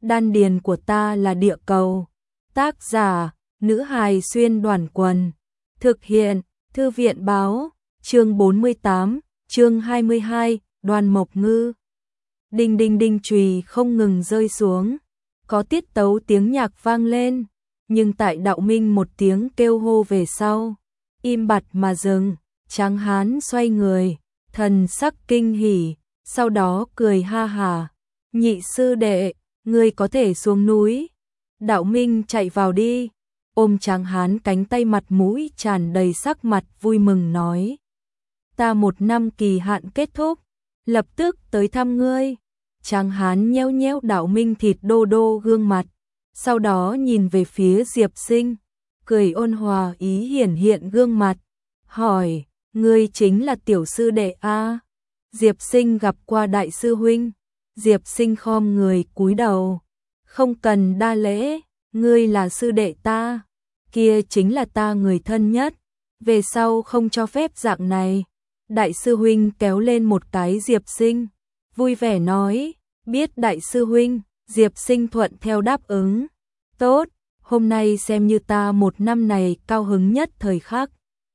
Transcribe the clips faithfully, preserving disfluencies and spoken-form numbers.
đan điền của ta là địa cầu. Tác giả, nữ hài xuyên đoàn quần. Thực hiện, thư viện báo, chương bốn mươi tám, chương hai mươi hai, Đoàn Mộc Ngư. Đinh đinh đinh chùy không ngừng rơi xuống, có tiết tấu tiếng nhạc vang lên, nhưng tại Đạo Minh một tiếng kêu hô về sau, im bặt mà dừng. Tráng hán xoay người, thần sắc kinh hỉ, sau đó cười ha hà. Nhị sư đệ, ngươi có thể xuống núi. Đạo Minh chạy vào đi, ôm Tráng hán cánh tay, mặt mũi tràn đầy sắc mặt vui mừng nói. Ta một năm kỳ hạn kết thúc, lập tức tới thăm ngươi. Tráng hán nheo nheo Đạo Minh thịt đô đô gương mặt, sau đó nhìn về phía Diệp Sinh, cười ôn hòa ý hiển hiện gương mặt, hỏi, ngươi chính là tiểu sư đệ a? Diệp Sinh gặp qua đại sư huynh. Diệp Sinh khom người cúi đầu, không cần đa lễ, ngươi là sư đệ ta, kia chính là ta người thân nhất, về sau không cho phép dạng này. Đại sư huynh kéo lên một cái Diệp Sinh, vui vẻ nói, biết đại sư huynh. Diệp Sinh thuận theo đáp ứng, tốt, hôm nay xem như ta một năm này cao hứng nhất thời khắc.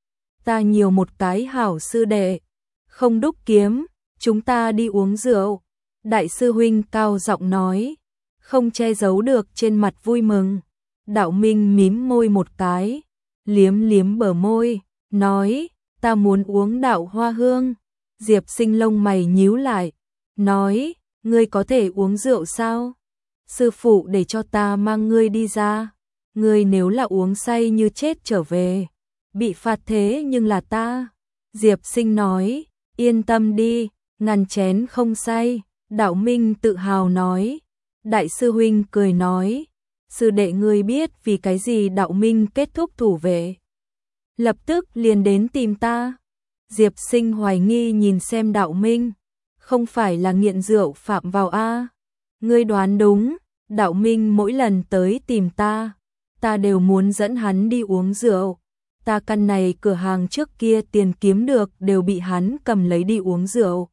Ta nhiều một cái hảo sư đệ, không đúc kiếm, chúng ta đi uống rượu. Đại sư huynh cao giọng nói, không che giấu được trên mặt vui mừng. Đạo Minh mím môi một cái, liếm liếm bờ môi, nói, ta muốn uống đạo hoa hương. Diệp Sinh lông mày nhíu lại, nói, ngươi có thể uống rượu sao? Sư phụ để cho ta mang ngươi đi ra, ngươi nếu là uống say như chết trở về, bị phạt thế nhưng là ta. Diệp Sinh nói, yên tâm đi, ngàn chén không say. Đạo Minh tự hào nói. Đại sư huynh cười nói, sư đệ ngươi biết vì cái gì Đạo Minh kết thúc thủ vệ, lập tức liền đến tìm ta. Diệp Sinh hoài nghi nhìn xem Đạo Minh, không phải là nghiện rượu phạm vào a? Ngươi đoán đúng, Đạo Minh mỗi lần tới tìm ta, ta đều muốn dẫn hắn đi uống rượu. Ta căn này cửa hàng trước kia tiền kiếm được đều bị hắn cầm lấy đi uống rượu.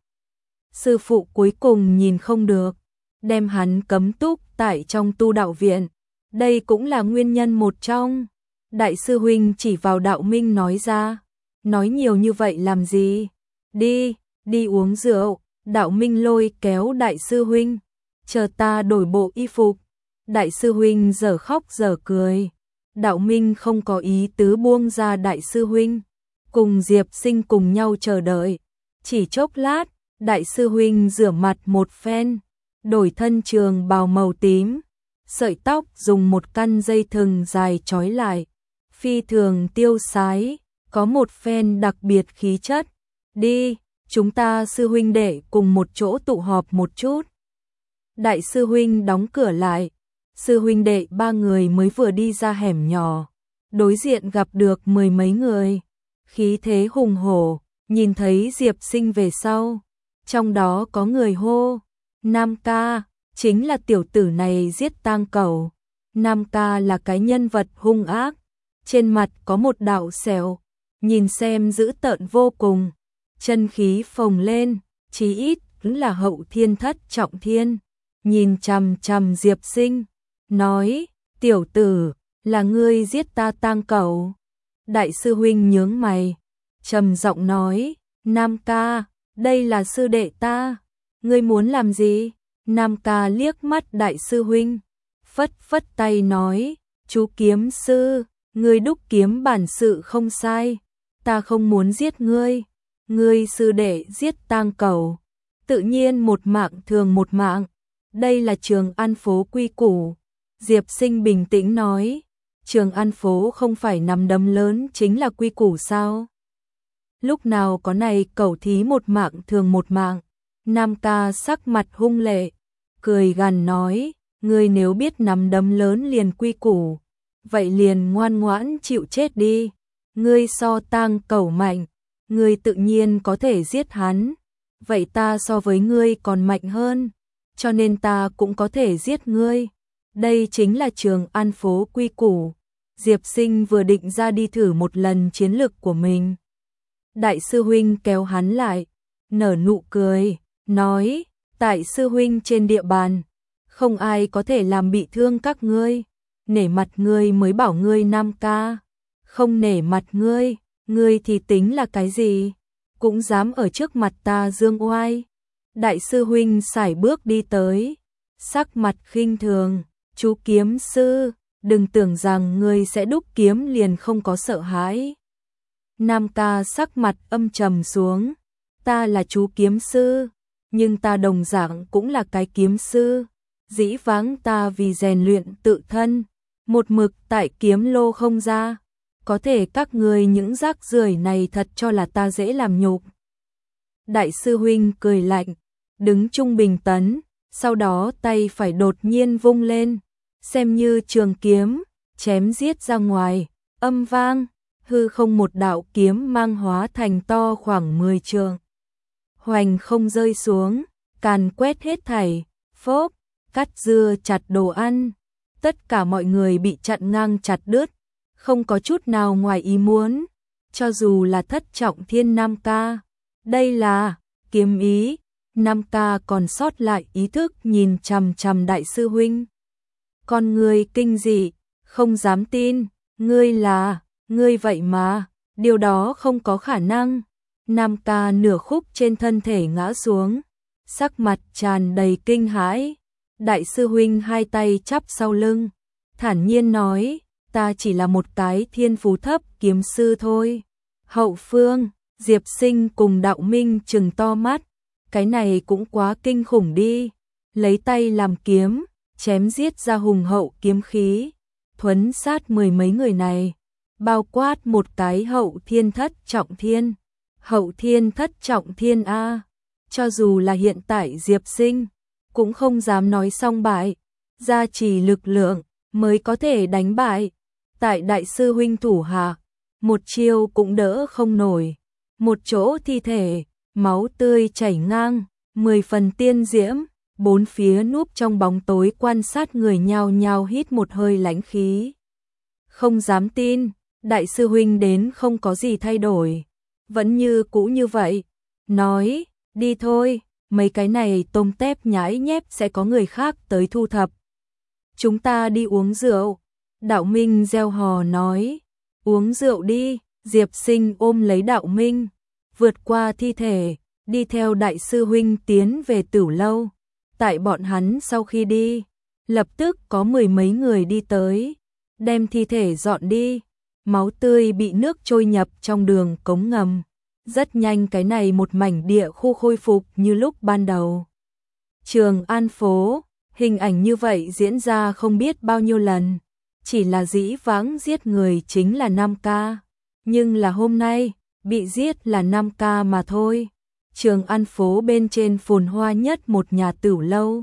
Sư phụ cuối cùng nhìn không được, đem hắn cấm túc tại trong tu đạo viện. Đây cũng là nguyên nhân một trong. Đại sư huynh chỉ vào Đạo Minh nói ra, nói nhiều như vậy làm gì? Đi, đi uống rượu. Đạo Minh lôi kéo đại sư huynh, chờ ta đổi bộ y phục. Đại sư huynh giờ khóc giờ cười. Đạo Minh không có ý tứ buông ra đại sư huynh, cùng Diệp Sinh cùng nhau chờ đợi. Chỉ chốc lát, đại sư huynh rửa mặt một phen, đổi thân trường bào màu tím, sợi tóc dùng một căn dây thừng dài trói lại, phi thường tiêu sái, có một phen đặc biệt khí chất. Đi, chúng ta sư huynh đệ cùng một chỗ tụ họp một chút. Đại sư huynh đóng cửa lại, sư huynh đệ ba người mới vừa đi ra hẻm nhỏ, đối diện gặp được mười mấy người, khí thế hùng hổ, nhìn thấy Diệp Sinh về sau, trong đó có người hô, Nam ca, chính là tiểu tử này giết tang cẩu. Nam ca là cái nhân vật hung ác, trên mặt có một đạo sẹo, nhìn xem dữ tợn vô cùng, chân khí phồng lên, chí ít cũng là hậu thiên thất trọng thiên, nhìn chằm chằm Diệp Sinh, nói, tiểu tử, là ngươi giết ta tang cẩu. Đại sư huynh nhướng mày, trầm giọng nói, Nam ca, đây là sư đệ ta, ngươi muốn làm gì? Nam ca liếc mắt đại sư huynh, phất phất tay nói, chú kiếm sư, ngươi đúc kiếm bản sự không sai, ta không muốn giết ngươi, ngươi sư đệ giết tang cẩu, tự nhiên một mạng thường một mạng, đây là Trường An phố quy củ. Diệp Sinh bình tĩnh nói, Trường An phố không phải nắm đấm lớn chính là quy củ sao? Lúc nào có này cẩu thí một mạng thường một mạng. Nam ca sắc mặt hung lệ, cười gằn nói, ngươi nếu biết nắm đấm lớn liền quy củ, vậy liền ngoan ngoãn chịu chết đi. Ngươi so tang cẩu mạnh, ngươi tự nhiên có thể giết hắn, vậy ta so với ngươi còn mạnh hơn, cho nên ta cũng có thể giết ngươi. Đây chính là Trường An phố quy củ. Diệp Sinh vừa định ra đi thử một lần chiến lực của mình, đại sư huynh kéo hắn lại, nở nụ cười, nói, tại sư huynh trên địa bàn, không ai có thể làm bị thương các ngươi, nể mặt ngươi mới bảo ngươi Nam ca, không nể mặt ngươi, ngươi thì tính là cái gì, cũng dám ở trước mặt ta dương oai. Đại sư huynh sải bước đi tới, sắc mặt khinh thường, chú kiếm sư, đừng tưởng rằng ngươi sẽ đúc kiếm liền không có sợ hãi. Nam ca sắc mặt âm trầm xuống, ta là chú kiếm sư, nhưng ta đồng dạng cũng là cái kiếm sư, dĩ vãng ta vì rèn luyện tự thân, một mực tại kiếm lô không ra, có thể các ngươi những rác rưởi này thật cho là ta dễ làm nhục. Đại sư huynh cười lạnh, đứng trung bình tấn, sau đó tay phải đột nhiên vung lên, xem như trường kiếm, chém giết ra ngoài, âm vang, hư không một đạo kiếm mang hóa thành to khoảng mười trượng. Hoành không rơi xuống, càn quét hết thảy, phốp, cắt dưa chặt đồ ăn, tất cả mọi người bị chặn ngang chặt đứt, không có chút nào ngoài ý muốn, cho dù là thất trọng thiên Nam ca. Đây là kiếm ý, Nam ca còn sót lại ý thức nhìn chằm chằm đại sư huynh. Con người kinh dị, không dám tin, ngươi là, ngươi vậy mà, điều đó không có khả năng. Nam ca nửa khúc trên thân thể ngã xuống, sắc mặt tràn đầy kinh hãi. Đại sư huynh hai tay chắp sau lưng, thản nhiên nói, ta chỉ là một cái thiên phú thấp kiếm sư thôi. Hậu phương, Diệp Sinh cùng Đạo Minh trừng to mắt, cái này cũng quá kinh khủng đi, lấy tay làm kiếm, chém giết ra hùng hậu kiếm khí, thuấn sát mười mấy người này, bao quát một cái hậu thiên thất trọng thiên. Hậu thiên thất trọng thiên A, cho dù là hiện tại Diệp Sinh, cũng không dám nói xong bại, gia trì lực lượng mới có thể đánh bại. Tại đại sư huynh thủ hạ, một chiêu cũng đỡ không nổi, một chỗ thi thể, máu tươi chảy ngang, mười phần tiên diễm, bốn phía núp trong bóng tối quan sát người nhao nhao hít một hơi lãnh khí. Không dám tin, đại sư huynh đến không có gì thay đổi, vẫn như cũ như vậy, nói, đi thôi, mấy cái này tôm tép nhãi nhép sẽ có người khác tới thu thập. Chúng ta đi uống rượu. Đạo Minh reo hò nói, uống rượu đi. Diệp Sinh ôm lấy Đạo Minh, vượt qua thi thể, đi theo đại sư huynh tiến về Tửu lâu. Tại bọn hắn sau khi đi, lập tức có mười mấy người đi tới, đem thi thể dọn đi. Máu tươi bị nước trôi nhập trong đường cống ngầm. Rất nhanh cái này một mảnh địa khu khôi phục như lúc ban đầu. Trường An phố, hình ảnh như vậy diễn ra không biết bao nhiêu lần. Chỉ là dĩ vãng giết người chính là Nam ca. Nhưng là hôm nay, bị giết là Nam ca mà thôi. Trường An phố bên trên phồn hoa nhất một nhà Tửu lâu.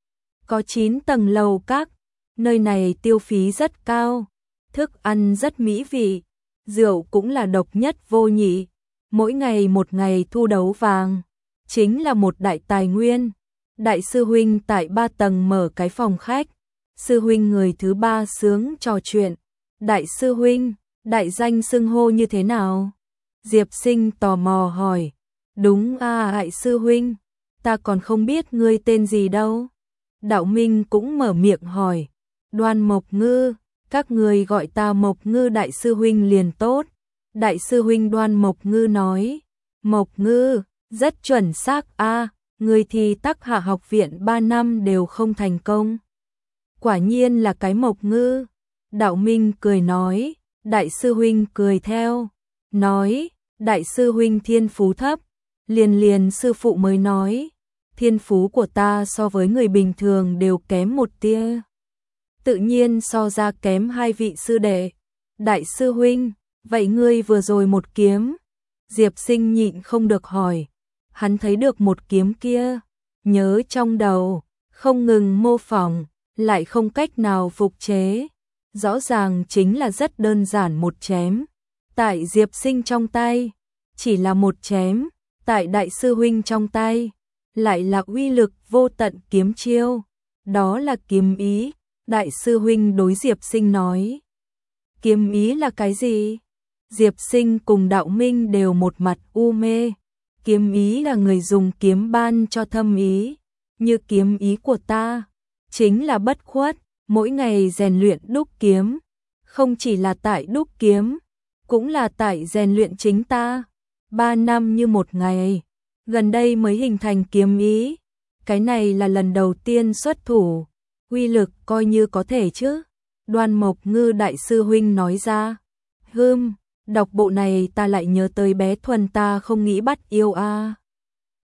Có chín tầng lầu các, nơi này tiêu phí rất cao. Thức ăn rất mỹ vị, rượu cũng là độc nhất vô nhị, mỗi ngày một ngày thu đấu vàng, chính là một đại tài nguyên. Đại sư huynh tại ba tầng mở cái phòng khách, sư huynh người thứ ba sướng trò chuyện. Đại sư huynh, đại danh xưng hô như thế nào? Diệp Sinh tò mò hỏi. Đúng à đại sư huynh, ta còn không biết ngươi tên gì đâu. Đạo Minh cũng mở miệng hỏi. Đoan Mộc Ngư. Các người gọi ta Mộc Ngư đại sư huynh liền tốt. Đại sư huynh Đoan Mộc Ngư nói. Mộc Ngư, rất chuẩn xác a, à, người thi Tắc Hạ học viện ba năm đều không thành công. Quả nhiên là cái Mộc Ngư. Đạo Minh cười nói, đại sư huynh cười theo, nói, đại sư huynh thiên phú thấp. Liền liền sư phụ mới nói, thiên phú của ta so với người bình thường đều kém một tia. Tự nhiên so ra kém hai vị sư đệ. Đại sư huynh, vậy ngươi vừa rồi một kiếm? Diệp Sinh nhịn không được hỏi. Hắn thấy được một kiếm kia, nhớ trong đầu, không ngừng mô phỏng, lại không cách nào phục chế. Rõ ràng chính là rất đơn giản một chém. Tại Diệp Sinh trong tay, chỉ là một chém. Tại đại sư huynh trong tay, lại là uy lực vô tận kiếm chiêu. Đó là kiếm ý. Đại sư huynh đối Diệp Sinh nói. Kiếm ý là cái gì? Diệp Sinh cùng Đạo Minh đều một mặt u mê. Kiếm ý là người dùng kiếm ban cho thâm ý. Như kiếm ý của ta, chính là bất khuất, mỗi ngày rèn luyện đúc kiếm, không chỉ là tại đúc kiếm, cũng là tại rèn luyện chính ta. Ba năm như một ngày, gần đây mới hình thành kiếm ý, cái này là lần đầu tiên xuất thủ, uy lực coi như có thể chứ. Đoan Mộc Ngư đại sư huynh nói ra. Hừm, đọc bộ này ta lại nhớ tới bé Thuần ta không nghĩ bắt yêu a. À.